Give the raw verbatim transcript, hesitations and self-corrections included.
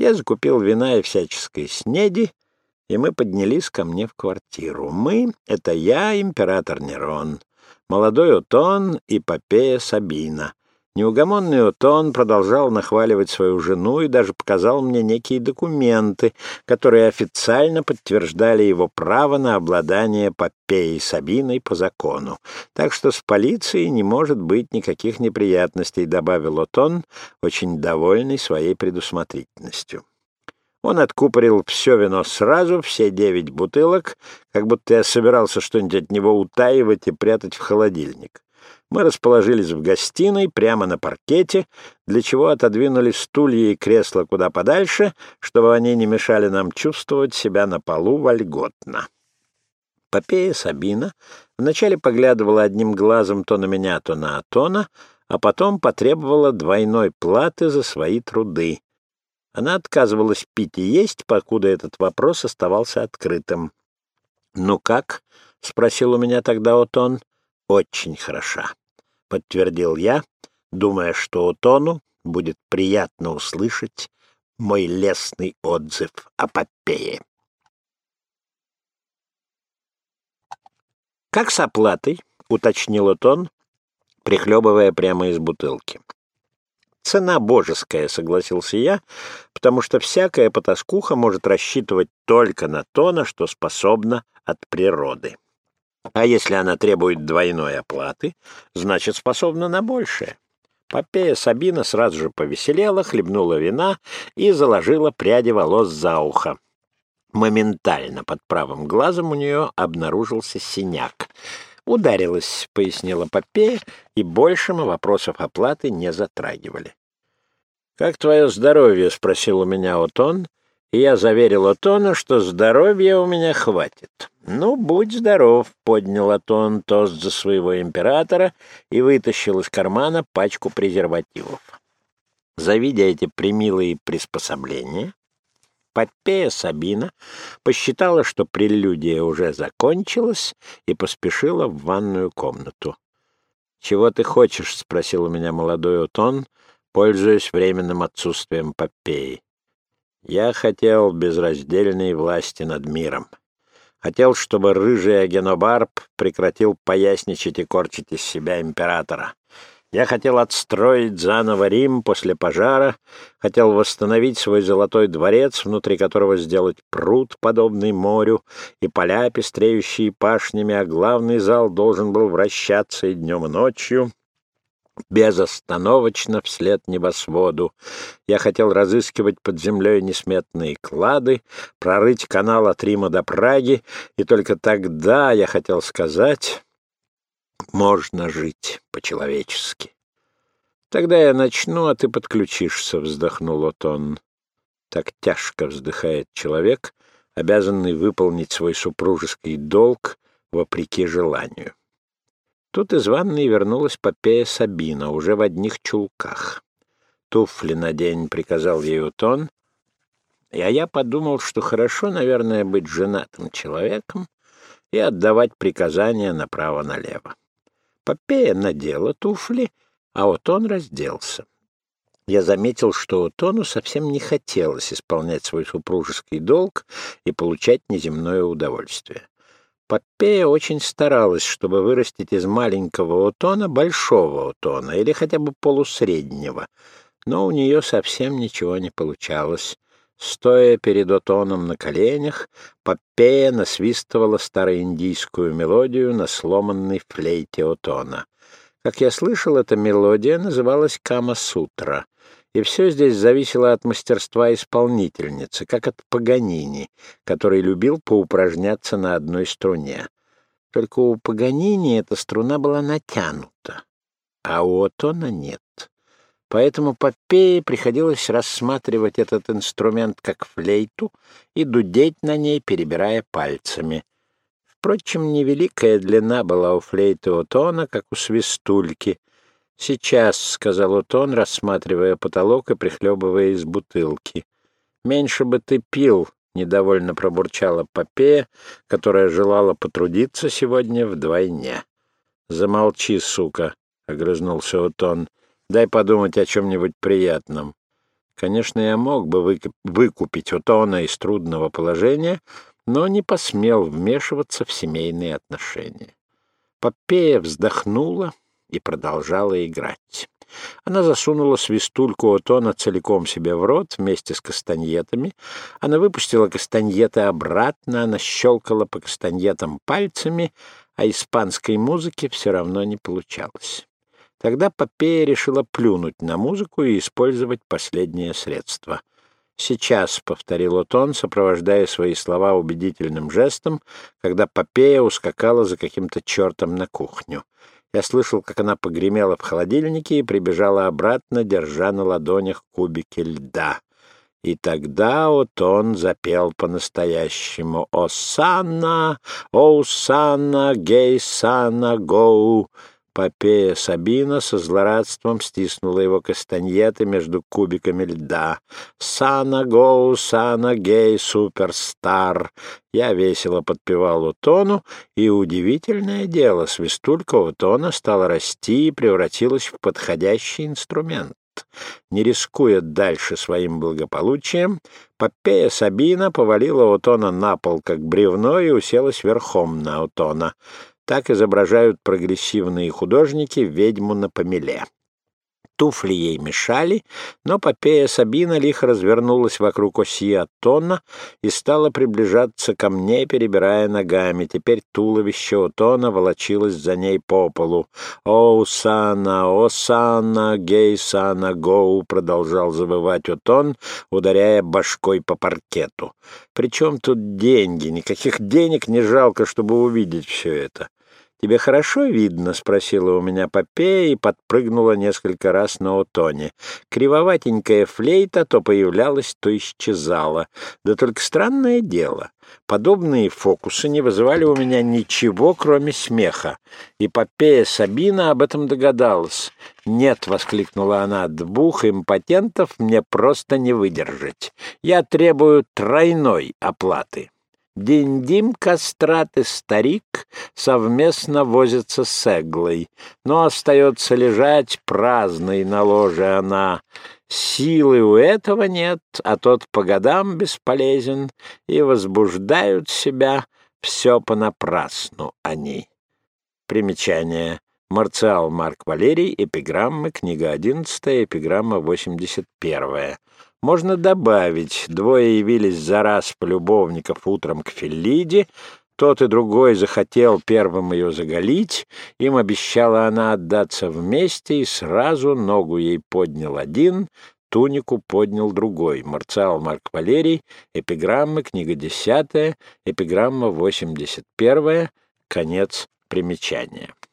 Я закупил вина и всяческой снеди, и мы поднялись ко мне в квартиру. Мы — это я, император Нерон, молодой Отон и Попея Сабина. Неугомонный Отон продолжал нахваливать свою жену и даже показал мне некие документы, которые официально подтверждали его право на обладание Попеей Сабиной по закону. Так что с полицией не может быть никаких неприятностей, добавил Отон, очень довольный своей предусмотрительностью. Он откупорил все вино сразу, все девять бутылок, как будто я собирался что-нибудь от него утаивать и прятать в холодильник. Мы расположились в гостиной, прямо на паркете, для чего отодвинули стулья и кресла куда подальше, чтобы они не мешали нам чувствовать себя на полу вольготно. Попея Сабина вначале поглядывала одним глазом то на меня, то на Отона, а потом потребовала двойной платы за свои труды. Она отказывалась пить и есть, покуда этот вопрос оставался открытым. «Ну как?» — спросил у меня тогда Отон. «Очень хороша», — подтвердил я, думая, что Отону будет приятно услышать мой лестный отзыв о Попее. «Как с оплатой?» — уточнил Отон, прихлебывая прямо из бутылки. «Цена божеская», — согласился я, потому что всякая потаскуха может рассчитывать только на то, на что способна от природы. А если она требует двойной оплаты, значит, способна на большее. Попея Сабина сразу же повеселела, хлебнула вина и заложила пряди волос за ухо. Моментально под правым глазом у нее обнаружился синяк. «Ударилась», — пояснила Попея, и больше мы вопросов оплаты не затрагивали. «Как твое здоровье?» — спросил у меня Отон, и я заверил Отона, что здоровья у меня хватит. «Ну, будь здоров», — поднял Отон тост за своего императора и вытащил из кармана пачку презервативов. Завидя эти премилые приспособления, Попея Сабина посчитала, что прелюдия уже закончилась, и поспешила в ванную комнату. «Чего ты хочешь?» — спросил у меня молодой Отон, пользуясь временным отсутствием Попеи. «Я хотел безраздельной власти над миром. Хотел, чтобы рыжий Агенобарб прекратил поясничать и корчить из себя императора. Я хотел отстроить заново Рим после пожара, хотел восстановить свой золотой дворец, внутри которого сделать пруд, подобный морю, и поля, пестреющие пашнями, а главный зал должен был вращаться и днем, и ночью, безостановочно вслед небосводу. Я хотел разыскивать под землей несметные клады, прорыть канал от Рима до Праги, и только тогда я хотел сказать... можно жить по-человечески. Тогда я начну, а ты подключишься, — вздохнул Отон. Так тяжко вздыхает человек, обязанный выполнить свой супружеский долг вопреки желанию. Тут из ванной вернулась Попея Сабина, уже в одних чулках. «Туфли надень», — приказал ей Отон, и а я подумал, что хорошо, наверное, быть женатым человеком и отдавать приказания направо-налево. Попея надела туфли, а Отон разделся. Я заметил, что Отону совсем не хотелось исполнять свой супружеский долг и получать неземное удовольствие. Попея очень старалась, чтобы вырастить из маленького Отона большого Отона или хотя бы полусреднего, но у нее совсем ничего не получалось. Стоя перед Отоном на коленях, Попея насвистывала староиндийскую мелодию на сломанной флейте Отона. Как я слышал, эта мелодия называлась «Кама-сутра», и все здесь зависело от мастерства исполнительницы, как от Паганини, который любил поупражняться на одной струне. Только у Паганини эта струна была натянута, а у Отона нет. Поэтому Попее приходилось рассматривать этот инструмент как флейту и дудеть на ней, перебирая пальцами. Впрочем, невеликая длина была у флейты Отона, как у свистульки. «Сейчас», — сказал Отон, рассматривая потолок и прихлебывая из бутылки. «Меньше бы ты пил», — недовольно пробурчала Попея, которая желала потрудиться сегодня вдвойне. «Замолчи, сука», — огрызнулся Отон. «Дай подумать о чем-нибудь приятном». Конечно, я мог бы выкуп- выкупить Отона из трудного положения, но не посмел вмешиваться в семейные отношения. Попея вздохнула и продолжала играть. Она засунула свистульку Отона целиком себе в рот вместе с кастаньетами. Она выпустила кастаньеты обратно, она щелкала по кастаньетам пальцами, а испанской музыки все равно не получалось. Тогда Попея решила плюнуть на музыку и использовать последнее средство. «Сейчас», — повторил Отон, сопровождая свои слова убедительным жестом, когда Попея ускакала за каким-то чертом на кухню. Я слышал, как она погремела в холодильнике и прибежала обратно, держа на ладонях кубики льда. И тогда Отон запел по-настоящему: «Осанна, Осанна, гей-санна, гоу». Попея Сабина со злорадством стиснула его кастаньеты между кубиками льда. «Сана гоу, сана гей, суперстар!» Я весело подпевал Отону, и удивительное дело, свистулька Отона стала расти и превратилась в подходящий инструмент. Не рискуя дальше своим благополучием, Попея Сабина повалила Отона на пол, как бревно, и уселась верхом на Отона. Так изображают прогрессивные художники ведьму на помеле. Туфли ей мешали, но Попея Сабина лихо развернулась вокруг оси Отона и стала приближаться ко мне, перебирая ногами. Теперь туловище Отона волочилось за ней по полу. «О, Сана, о, Сана, гей, Сана, гоу!» — продолжал завывать Отон, ударяя башкой по паркету. «Причем тут деньги? Никаких денег не жалко, чтобы увидеть все это». «Тебе хорошо видно?» — спросила у меня Попея и подпрыгнула несколько раз на Отоне. Кривоватенькая флейта то появлялась, то исчезала. Да только странное дело. Подобные фокусы не вызывали у меня ничего, кроме смеха. И Попея Сабина об этом догадалась. «Нет», — воскликнула она, — «двух импотентов мне просто не выдержать. Я требую тройной оплаты». Диндим Кастрат и старик совместно возятся с Эглой, но остается лежать праздной на ложе она. Силы у этого нет, а тот по годам бесполезен, и возбуждают себя все понапрасну они. Примечание. Марциал Марк Валерий, эпиграммы, книга одиннадцатая, эпиграмма восемьдесят первая. Можно добавить, двое явились за раз полюбовников утром к Феллиде, тот и другой захотел первым ее заголить, им обещала она отдаться вместе, и сразу ногу ей поднял один, тунику поднял другой. Марциал Марк Валерий, эпиграммы, книга десятая, эпиграмма восемьдесят первая, конец примечания.